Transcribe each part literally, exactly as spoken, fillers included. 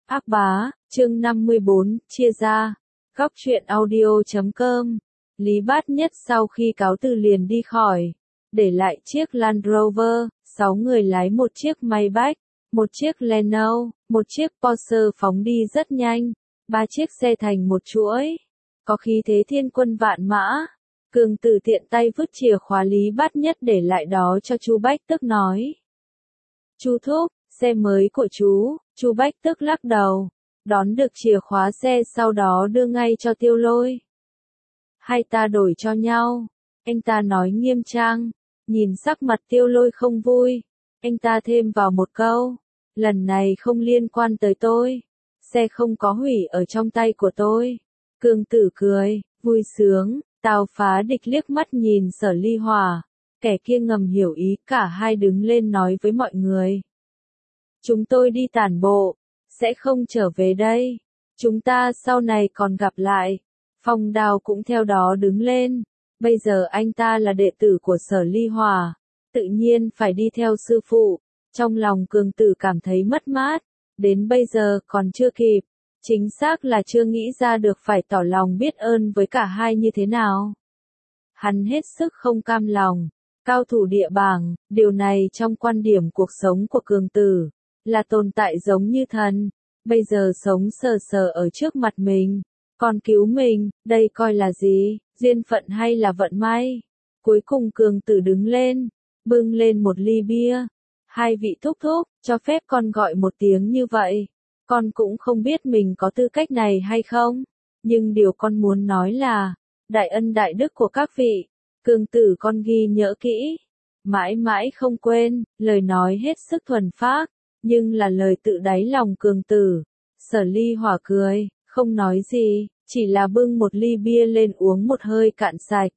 Ác bá, chương năm mươi bốn, chia ra. Góc truyện audio chấm com. Lý Bát Nhất sau khi cáo từ liền đi khỏi, để lại chiếc Land Rover, sáu người lái một chiếc Maybach, một chiếc Renault, một chiếc Porsche phóng đi rất nhanh, ba chiếc xe thành một chuỗi, có khí thế thiên quân vạn mã. Cường Tử tiện tay vứt chìa khóa Lý Bát Nhất để lại đó cho Chu Bách Tức nói: "Chu thúc, xe mới của chú." Chu Bách Tức lắc đầu, đón được chìa khóa xe sau đó đưa ngay cho Tiêu Lôi. "Hai ta đổi cho nhau." Anh ta nói nghiêm trang. Nhìn sắc mặt Tiêu Lôi không vui, anh ta thêm vào một câu: "Lần này không liên quan tới tôi. Xe không có hủy ở trong tay của tôi." Cường Tử cười, vui sướng. Tào Phá Địch liếc mắt nhìn Sở Ly Hỏa, kẻ kia ngầm hiểu ý, cả hai đứng lên nói với mọi người: "Chúng tôi đi tản bộ, sẽ không trở về đây. Chúng ta sau này còn gặp lại." Phong Đao cũng theo đó đứng lên. Bây giờ anh ta là đệ tử của Sở Ly Hỏa, tự nhiên phải đi theo sư phụ. Trong lòng Cường Tử cảm thấy mất mát, đến bây giờ còn chưa kịp. Chính xác là chưa nghĩ ra được phải tỏ lòng biết ơn với cả hai như thế nào. Hắn hết sức không cam lòng. Cao thủ địa bảng, điều này trong quan điểm cuộc sống của Cường Tử là tồn tại giống như thần. Bây giờ sống sờ sờ ở trước mặt mình, còn cứu mình, đây coi là gì, duyên phận hay là vận may? Cuối cùng Cường Tử đứng lên, bưng lên một ly bia. "Hai vị thúc thúc, cho phép con gọi một tiếng như vậy. Con cũng không biết mình có tư cách này hay không, nhưng điều con muốn nói là, đại ân đại đức của các vị, Cường Tử con ghi nhớ kỹ, mãi mãi không quên." Lời nói hết sức thuần phác, nhưng là lời tự đáy lòng Cường Tử. Sở Ly Hỏa cười, không nói gì, chỉ là bưng một ly bia lên uống một hơi cạn sạch.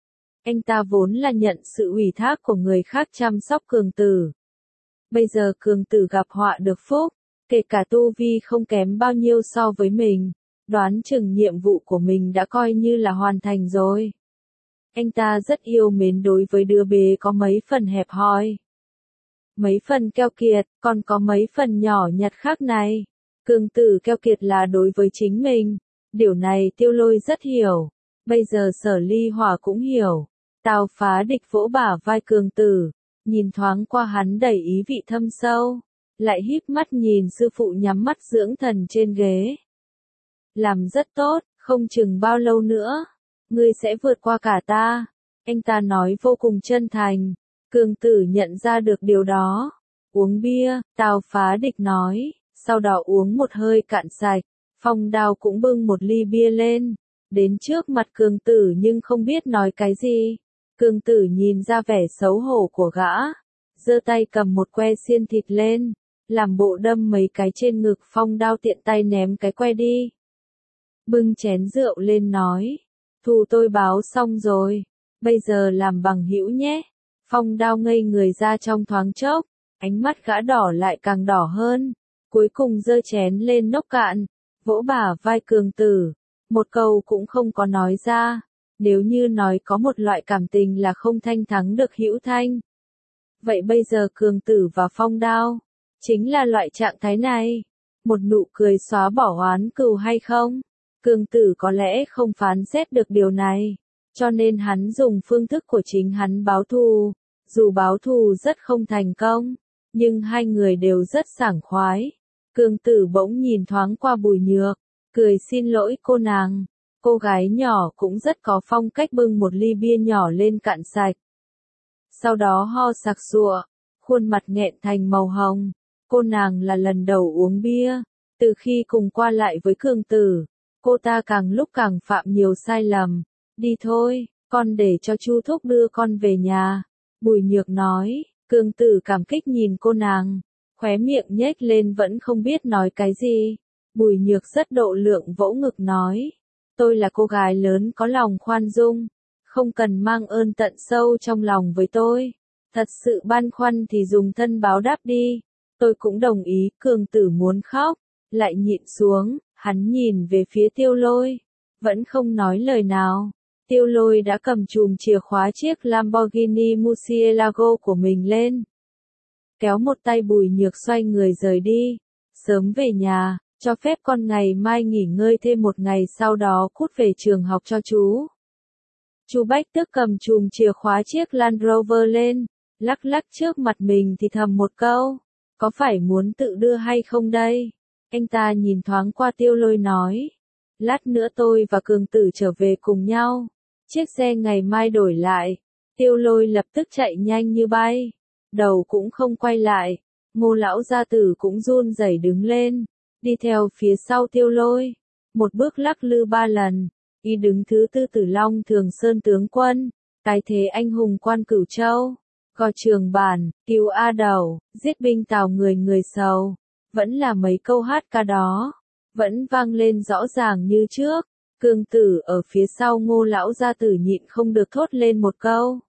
Anh ta vốn là nhận sự ủy thác của người khác chăm sóc Cường Tử. Bây giờ Cường Tử gặp họa được phúc, kể cả tu vi không kém bao nhiêu so với mình, đoán chừng nhiệm vụ của mình đã coi như là hoàn thành rồi. Anh ta rất yêu mến đối với đứa bé có mấy phần hẹp hòi, mấy phần keo kiệt, còn có mấy phần nhỏ nhặt khác này. Cường Tử keo kiệt là đối với chính mình, điều này Tiêu Lôi rất hiểu, bây giờ Sở Ly Hỏa cũng hiểu. Tào Phá Địch vỗ bả vai Cường Tử, nhìn thoáng qua hắn đầy ý vị thâm sâu, lại híp mắt nhìn sư phụ nhắm mắt dưỡng thần trên ghế. "Làm rất tốt, không chừng bao lâu nữa, ngươi sẽ vượt qua cả ta." Anh ta nói vô cùng chân thành. Cường Tử nhận ra được điều đó. "Uống bia." Tào Phá Địch nói, sau đó uống một hơi cạn sạch. Phong Đao cũng bưng một ly bia lên, đến trước mặt Cường Tử nhưng không biết nói cái gì. Cường Tử nhìn ra vẻ xấu hổ của gã, giơ tay cầm một que xiên thịt lên, làm bộ đâm mấy cái trên ngực Phong Đao, tiện tay ném cái que đi. Bưng chén rượu lên nói: "Thù tôi báo xong rồi, bây giờ làm bằng hữu nhé." Phong Đao ngây người ra trong thoáng chốc, ánh mắt gã đỏ lại càng đỏ hơn, cuối cùng giơ chén lên nốc cạn, vỗ bả vai Cường Tử, một câu cũng không có nói ra. Nếu như nói có một loại cảm tình là không thanh thắng được hữu thanh, vậy bây giờ Cường Tử và Phong Đao chính là loại trạng thái này. Một nụ cười xóa bỏ oán cừu hay không? Cường Tử có lẽ không phán xét được điều này, cho nên hắn dùng phương thức của chính hắn báo thù. Dù báo thù rất không thành công, nhưng hai người đều rất sảng khoái. Cường Tử bỗng nhìn thoáng qua Bùi Nhược, cười xin lỗi cô nàng. Cô gái nhỏ cũng rất có phong cách bưng một ly bia nhỏ lên cạn sạch. Sau đó ho sặc sụa, khuôn mặt nghẹn thành màu hồng. Cô nàng là lần đầu uống bia, từ khi cùng qua lại với Cường Tử, cô ta càng lúc càng phạm nhiều sai lầm. "Đi thôi, con để cho Chu thúc đưa con về nhà." Bùi Nhược nói. Cường Tử cảm kích nhìn cô nàng, khóe miệng nhếch lên vẫn không biết nói cái gì. Bùi Nhược rất độ lượng vỗ ngực nói: "Tôi là cô gái lớn có lòng khoan dung, không cần mang ơn tận sâu trong lòng với tôi. Thật sự băn khoăn thì dùng thân báo đáp đi." Tôi cũng đồng ý. Cường Tử muốn khóc, lại nhịn xuống, hắn nhìn về phía Tiêu Lôi, vẫn không nói lời nào. Tiêu Lôi đã cầm chùm chìa khóa chiếc Lamborghini Murcielago của mình lên, kéo một tay Bùi Nhược xoay người rời đi. Sớm về nhà, cho phép con ngày mai nghỉ ngơi thêm một ngày sau đó cút về trường học cho chú. Chu Bách Tước cầm chùm chìa khóa chiếc Land Rover lên, lắc lắc trước mặt mình thì thầm một câu, có phải muốn tự đưa hay không đây? Anh ta nhìn thoáng qua Tiêu Lôi nói, lát nữa tôi và Cường Tử trở về cùng nhau, chiếc xe ngày mai đổi lại. Tiêu Lôi lập tức chạy nhanh như bay, đầu cũng không quay lại, Ngô lão gia tử cũng run rẩy đứng lên, đi theo phía sau Tiêu Lôi, một bước lắc lư ba lần, y đứng thứ tư Tử Long Thường Sơn tướng quân, cái thế anh hùng quan Cửu Châu, Gò Trường Bản, cứu A Đầu, giết binh Tào người người sầu, vẫn là mấy câu hát ca đó, vẫn vang lên rõ ràng như trước. Cường Tử ở phía sau Ngô lão gia tử nhịn không được thốt lên một câu.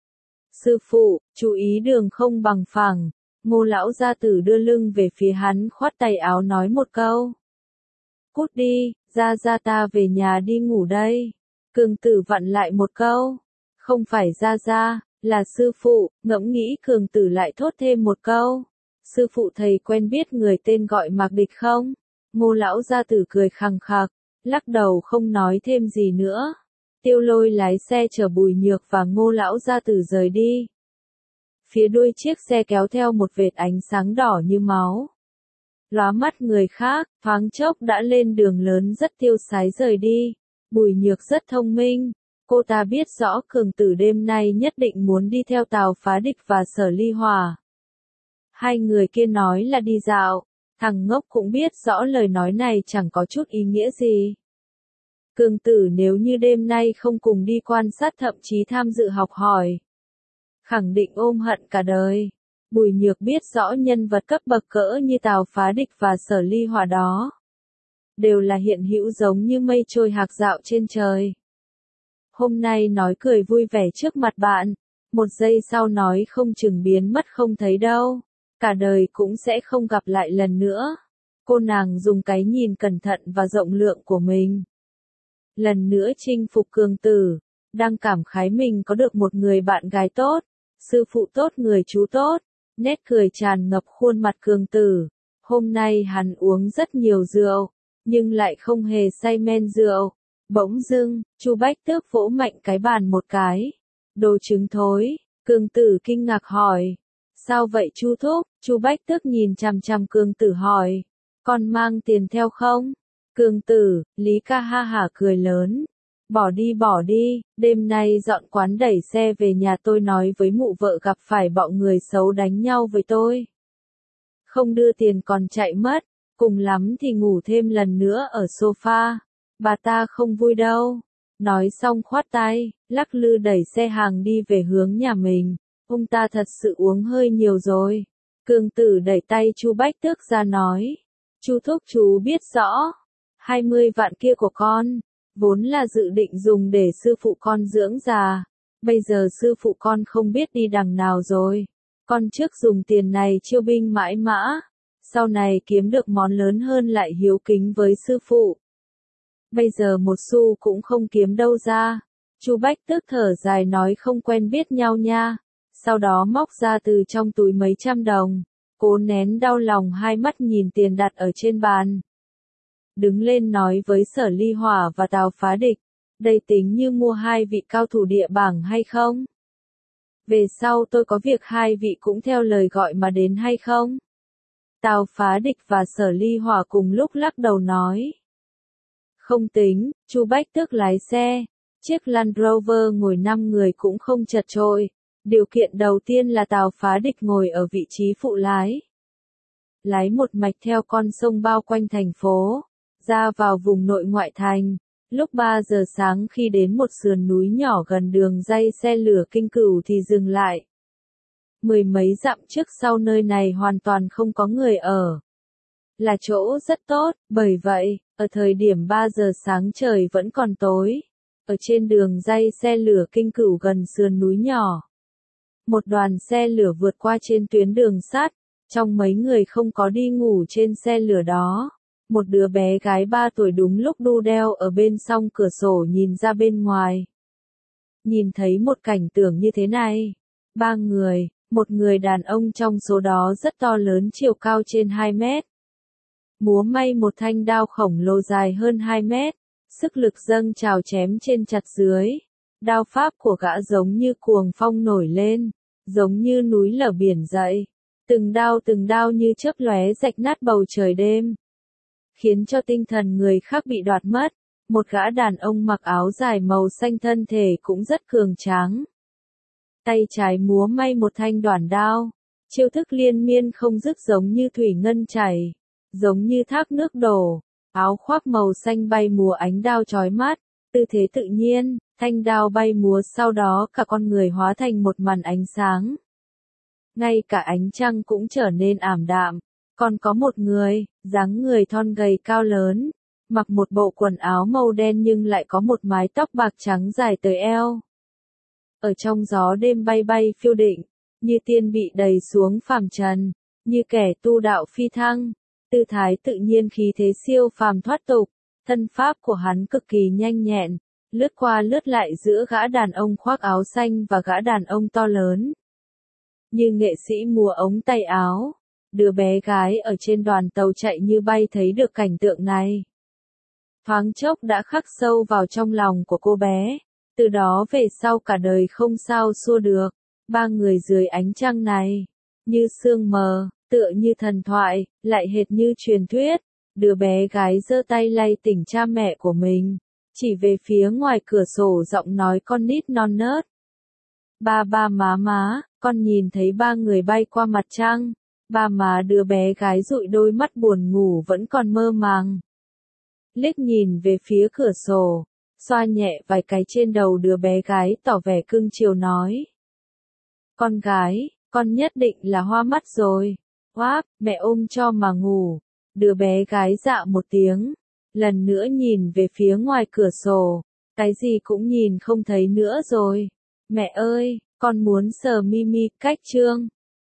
Sư phụ, chú ý đường không bằng phẳng. Ngô lão gia tử đưa lưng về phía hắn khoát tay áo nói một câu. Cút đi, ra ra ta về nhà đi ngủ đây. Cường Tử vặn lại một câu. Không phải ra ra, là sư phụ, ngẫm nghĩ Cường Tử lại thốt thêm một câu. Sư phụ thầy quen biết người tên gọi Mạc Địch không? Ngô lão gia tử cười khằng khặc, lắc đầu không nói thêm gì nữa. Tiêu Lôi lái xe chở Bùi Nhược và Ngô lão gia tử rời đi. Phía đuôi chiếc xe kéo theo một vệt ánh sáng đỏ như máu. Lóa mắt người khác, thoáng chốc đã lên đường lớn rất tiêu sái rời đi. Bùi Nhược rất thông minh, cô ta biết rõ Cường Tử đêm nay nhất định muốn đi theo Tào Phá Địch và Sở Ly Hỏa. Hai người kia nói là đi dạo, thằng ngốc cũng biết rõ lời nói này chẳng có chút ý nghĩa gì. Cường Tử nếu như đêm nay không cùng đi quan sát thậm chí tham dự học hỏi, khẳng định ôm hận cả đời. Bùi Nhược biết rõ nhân vật cấp bậc cỡ như Tào Phá Địch và Sở Ly Hỏa đó, đều là hiện hữu giống như mây trôi hạc dạo trên trời. Hôm nay nói cười vui vẻ trước mặt bạn, một giây sau nói không chừng biến mất không thấy đâu, cả đời cũng sẽ không gặp lại lần nữa. Cô nàng dùng cái nhìn cẩn thận và rộng lượng của mình, lần nữa chinh phục Cường Tử, đang cảm khái mình có được một người bạn gái tốt, sư phụ tốt, người chú tốt, nét cười tràn ngập khuôn mặt Cường Tử. Hôm nay hắn uống rất nhiều rượu, nhưng lại không hề say men rượu. Bỗng dưng, Chu Bách Tước vỗ mạnh cái bàn một cái. Đồ trứng thối, Cường Tử kinh ngạc hỏi. Sao vậy Chu thúc? Chu Bách Tước nhìn chằm chằm Cường Tử hỏi. Con mang tiền theo không? Cường Tử, Lý ca ha hả cười lớn. Bỏ đi bỏ đi, đêm nay dọn quán đẩy xe về nhà tôi nói với mụ vợ gặp phải bọn người xấu đánh nhau với tôi. Không đưa tiền còn chạy mất, cùng lắm thì ngủ thêm lần nữa ở sofa. Bà ta không vui đâu. Nói xong khoát tay, lắc lư đẩy xe hàng đi về hướng nhà mình. Ông ta thật sự uống hơi nhiều rồi. Cường Tử đẩy tay Chu Bách Tước ra nói. Chu thúc chú biết rõ. hai mươi vạn kia của con, vốn là dự định dùng để sư phụ con dưỡng già. Bây giờ sư phụ con không biết đi đằng nào rồi. Con trước dùng tiền này chiêu binh mãi mã. Sau này kiếm được món lớn hơn lại hiếu kính với sư phụ. Bây giờ một xu cũng không kiếm đâu ra. Chu Bách Tước thở dài nói không quen biết nhau nha. Sau đó móc ra từ trong túi mấy trăm đồng. Cố nén đau lòng hai mắt nhìn tiền đặt ở trên bàn. Đứng lên nói với Sở Ly Hỏa và Tào Phá Địch. Đây tính như mua hai vị cao thủ địa bảng hay không? Về sau tôi có việc hai vị cũng theo lời gọi mà đến hay không? Tào Phá Địch và Sở Ly Hỏa cùng lúc lắc đầu nói. Không tính, Chu Bách Tước lái xe. Chiếc Land Rover ngồi năm người cũng không chật chội. Điều kiện đầu tiên là Tào Phá Địch ngồi ở vị trí phụ lái. Lái một mạch theo con sông bao quanh thành phố, ra vào vùng nội ngoại thành. Lúc ba giờ sáng khi đến một sườn núi nhỏ gần đường ray xe lửa Kinh Cửu thì dừng lại. Mười mấy dặm trước sau nơi này hoàn toàn không có người ở. Là chỗ rất tốt, bởi vậy, ở thời điểm ba giờ sáng trời vẫn còn tối. Ở trên đường ray xe lửa Kinh Cửu gần sườn núi nhỏ. Một đoàn xe lửa vượt qua trên tuyến đường sắt, trong mấy người không có đi ngủ trên xe lửa đó. Một đứa bé gái ba tuổi đúng lúc đu đeo ở bên song cửa sổ nhìn ra bên ngoài. Nhìn thấy một cảnh tượng như thế này. Ba người, một người đàn ông trong số đó rất to lớn chiều cao trên hai mét. múa may một thanh đao khổng lồ dài hơn hai mét, sức lực dâng trào chém trên chặt dưới. Đao pháp của gã giống như cuồng phong nổi lên, giống như núi lở biển dậy, từng đao từng đao như chớp lóe rạch nát bầu trời đêm, khiến cho tinh thần người khác bị đoạt mất. Một gã đàn ông mặc áo dài màu xanh thân thể cũng rất cường tráng. Tay trái múa may một thanh đoản đao, chiêu thức liên miên không dứt giống như thủy ngân chảy, giống như thác nước đổ, áo khoác màu xanh bay múa ánh đao chói mắt, tư thế tự nhiên, thanh đao bay múa sau đó cả con người hóa thành một màn ánh sáng. Ngay cả ánh trăng cũng trở nên ảm đạm, còn có một người, dáng người thon gầy cao lớn, mặc một bộ quần áo màu đen nhưng lại có một mái tóc bạc trắng dài tới eo. Ở trong gió đêm bay bay phiêu định, như tiên bị đẩy xuống phàm trần, như kẻ tu đạo phi thăng, tư thái tự nhiên khí thế siêu phàm thoát tục, thân pháp của hắn cực kỳ nhanh nhẹn, lướt qua lướt lại giữa gã đàn ông khoác áo xanh và gã đàn ông to lớn. Như nghệ sĩ múa ống tay áo, đứa bé gái ở trên đoàn tàu chạy như bay thấy được cảnh tượng này. Thoáng chốc đã khắc sâu vào trong lòng của cô bé, từ đó về sau cả đời không sao xua được. Ba người dưới ánh trăng này, như sương mờ, tựa như thần thoại, lại hệt như truyền thuyết. Đứa bé gái giơ tay lay tỉnh cha mẹ của mình, chỉ về phía ngoài cửa sổ giọng nói con nít non nớt. Ba ba má má, con nhìn thấy ba người bay qua mặt trăng. Ba má đứa bé gái dụi đôi mắt buồn ngủ vẫn còn mơ màng. Liếc nhìn về phía cửa sổ, xoa nhẹ vài cái trên đầu đứa bé gái tỏ vẻ cưng chiều nói. Con gái, con nhất định là hoa mắt rồi. Oáp, mẹ ôm cho mà ngủ. Đứa bé gái dạ một tiếng, lần nữa nhìn về phía ngoài cửa sổ, cái gì cũng nhìn không thấy nữa rồi. Mẹ ơi, con muốn sờ Mimi, cách chương.